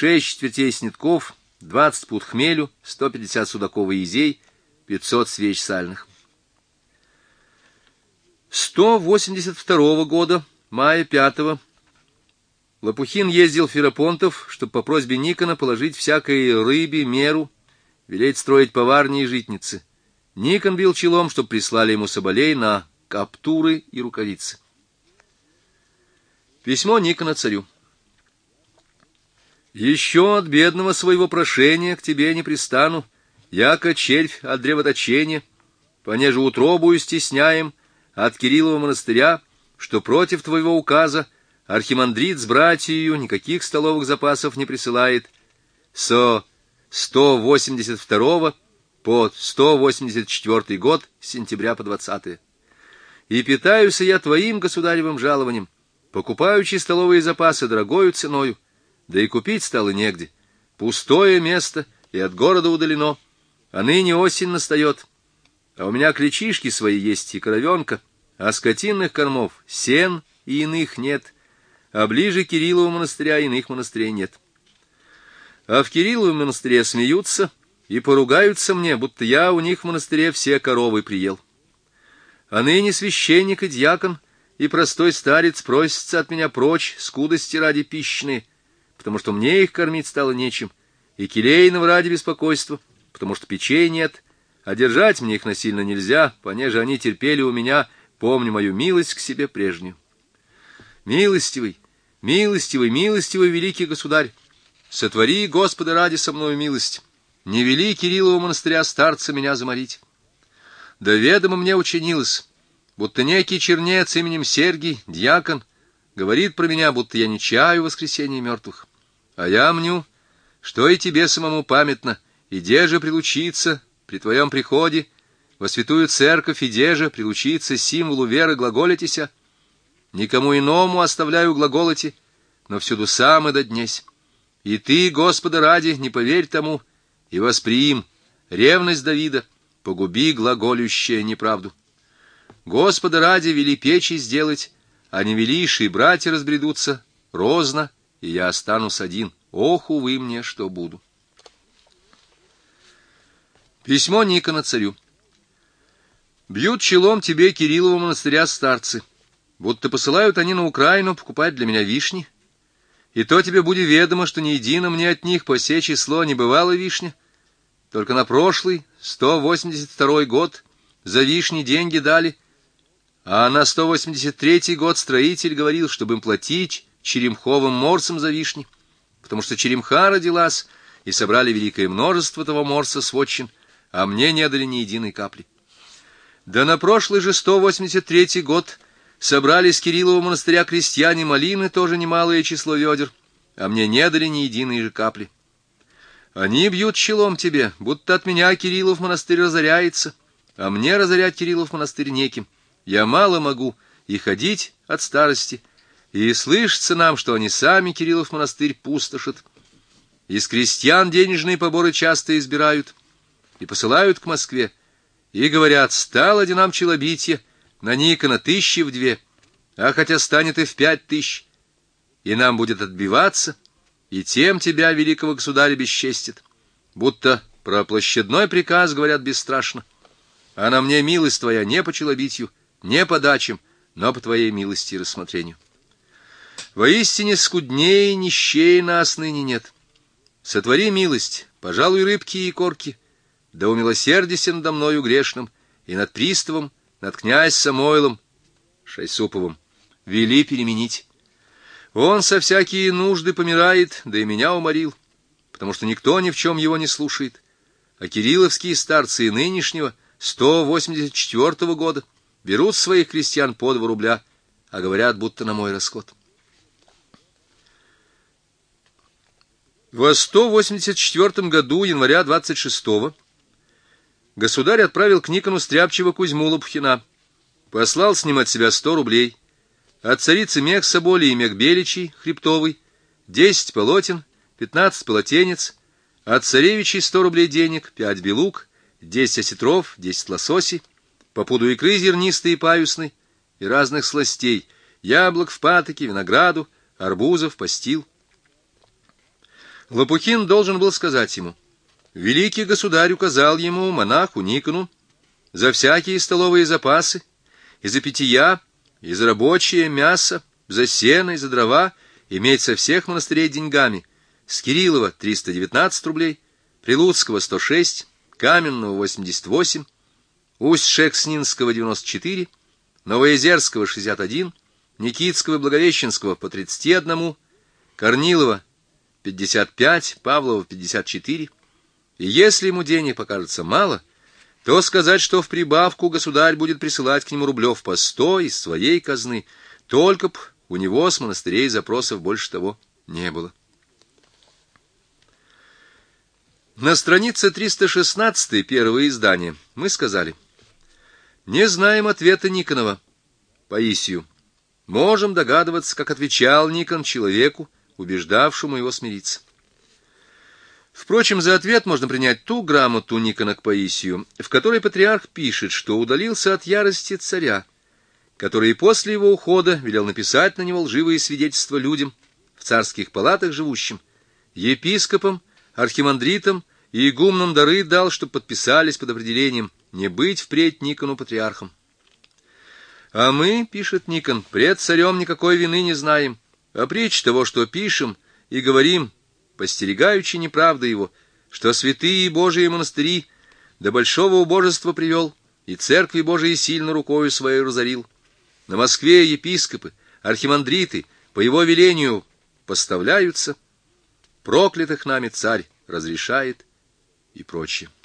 6 четвертей снитков, 20 пуд хмелю, 150 судаков и изей, 500 свеч сальных. 182 года, мая 5-го, Лопухин ездил в Ферапонтов, чтобы по просьбе Никона положить всякой рыбе меру, велеть строить поварни и житницы. Никон бил челом, чтобы прислали ему соболей на каптуры и рукавицы. Письмо Никона царю. «Еще от бедного своего прошения к тебе не пристану, яко червь от древоточения, понеже утробую стесняем от Кириллова монастыря, что против твоего указа архимандрит с братьею никаких столовых запасов не присылает, со 182 по 184 год, с сентября по 20. И питаюся я твоим государевым жалованием, покупаючи столовые запасы дорогою ценою, да и купить стало негде. Пустое место и от города удалено, а ныне осень настает. А у меня клячишки свои есть и коровенка, а скотинных кормов, сен и иных нет, а ближе Кириллова монастыря иных монастырей нет. А в Кирилловом монастыре смеются и поругаются мне, будто я у них в монастыре все коровы приел. А ныне священник и дьякон и простой старец просятся от меня прочь скудости ради пищные, потому что мне их кормить стало нечем, и келейного ради беспокойства, потому что печей нет, а держать мне их насильно нельзя, понеже они терпели у меня, помню мою милость к себе прежнюю. Милостивый, милостивый, милостивый великий государь, сотвори, Господа, ради со мною милость, не вели Кириллова монастыря старца меня заморить. Да ведомо мне учинилось, будто некий чернец именем Сергий, дьякон, говорит про меня, будто я не чаю воскресения мертвых. А я мню, что и тебе самому памятно, и де же прилучиться при твоем приходе во святую церковь, и де же прилучиться символу веры глаголитеся. Никому иному оставляю глаголоти, но всюду сам и доднесь. И ты, Господа ради, не поверь тому, и восприим ревность Давида, погуби глаголющее неправду. Господа ради вели печи сделать, а не велишь, и братья разбредутся, розно, и я останусь один. Ох, увы мне, что буду». Письмо Никона царю. «Бьют челом тебе Кириллова монастыря старцы, будто посылают они на Украину покупать для меня вишни. И то тебе будет ведомо, что ни едино мне от них по сей число не бывало вишня. Только на прошлый, 182 год, за вишни деньги дали, а на 183 год строитель говорил, чтобы им платить черемховым морсом за вишни, потому что черемха родилась, и собрали великое множество того морса с вотчин, а мне не дали ни единой капли. Да на прошлый же 183 год собрали с Кириллова монастыря крестьяне малины, тоже немалое число ведер, а мне не дали ни единой же капли. Они бьют челом тебе, будто от меня Кириллов монастырь разоряется, а мне разорять Кириллов монастырь неким. Я мало могу и ходить от старости, и слышится нам, что они сами Кириллов монастырь пустошат. Из крестьян денежные поборы часто избирают и посылают к Москве, и говорят: стало ли нам челобитие на Никона 1002, а хотя станет и в 5000, и нам будет отбиваться, и тем тебя, великого государя, бесчестит, будто про площадной приказ говорят бесстрашно, а на мне милость твоя не по челобитию, не по дачам, но по твоей милости и рассмотрению. Воистине скуднее и нищее нас ныне нет. Сотвори милость, пожалуй, рыбки и корки, да умилосердися надо мною грешным, и над приставом, над князь Самойлом Шайсуповым, вели переменить. Он со всякие нужды помирает, да и меня уморил, потому что никто ни в чем его не слушает. А кирилловские старцы нынешнего 184 года берут своих крестьян по 2 рубля, а говорят, будто на мой расход. Во 184 году, января 26-го, государь отправил к Никону стряпчего Кузьму Лопухина, послал с ним от себя 100 рублей, от царицы мех соболи и мех беличий хребтовый, 10 полотен, 15 полотенец, от царевичей 100 рублей денег, 5 белук, 10 осетров, 10 лососей, по пуду икры зернистой и паюсной, и разных сластей, яблок в патоке, винограду, арбузов, постил. Лопухин должен был сказать ему: великий государь указал ему, монаху Никону, за всякие столовые запасы, и за питья, и за рабочее мясо, за сено и за дрова иметь со всех монастырей деньгами: с Кириллова 319 рублей, Прилуцкого 106, Каменного 88, Усть-Шекснинского 94, Новоезерского 61, Никитского и Благовещенского по 31, Корнилова 55, Павлова 54. И если ему денег покажется мало, то сказать, что в прибавку государь будет присылать к нему рублев по 100 из своей казны, только б у него с монастырей запросов больше того не было. На странице 316 первого издания мы сказали: не знаем ответа Никонова Паисию. Можем догадываться, как отвечал Никон человеку, убеждавшему его смириться. Впрочем, за ответ можно принять ту грамоту Никона к Паисию, в которой патриарх пишет, что удалился от ярости царя, который после его ухода велел написать на него лживые свидетельства людям, в царских палатах живущим, епископам, архимандритам и игумнам дары дал, чтобы подписались под определением не быть впредь Никону патриархом. А мы, пишет Никон, пред царем никакой вины не знаем, а притч того, что пишем и говорим, постерегаючи неправды его, что святые Божии монастыри до большого убожества привел, и церкви Божии сильно рукою своей разорил. На Москве епископы, архимандриты по его велению поставляются, проклятых нами царь разрешает и прочее.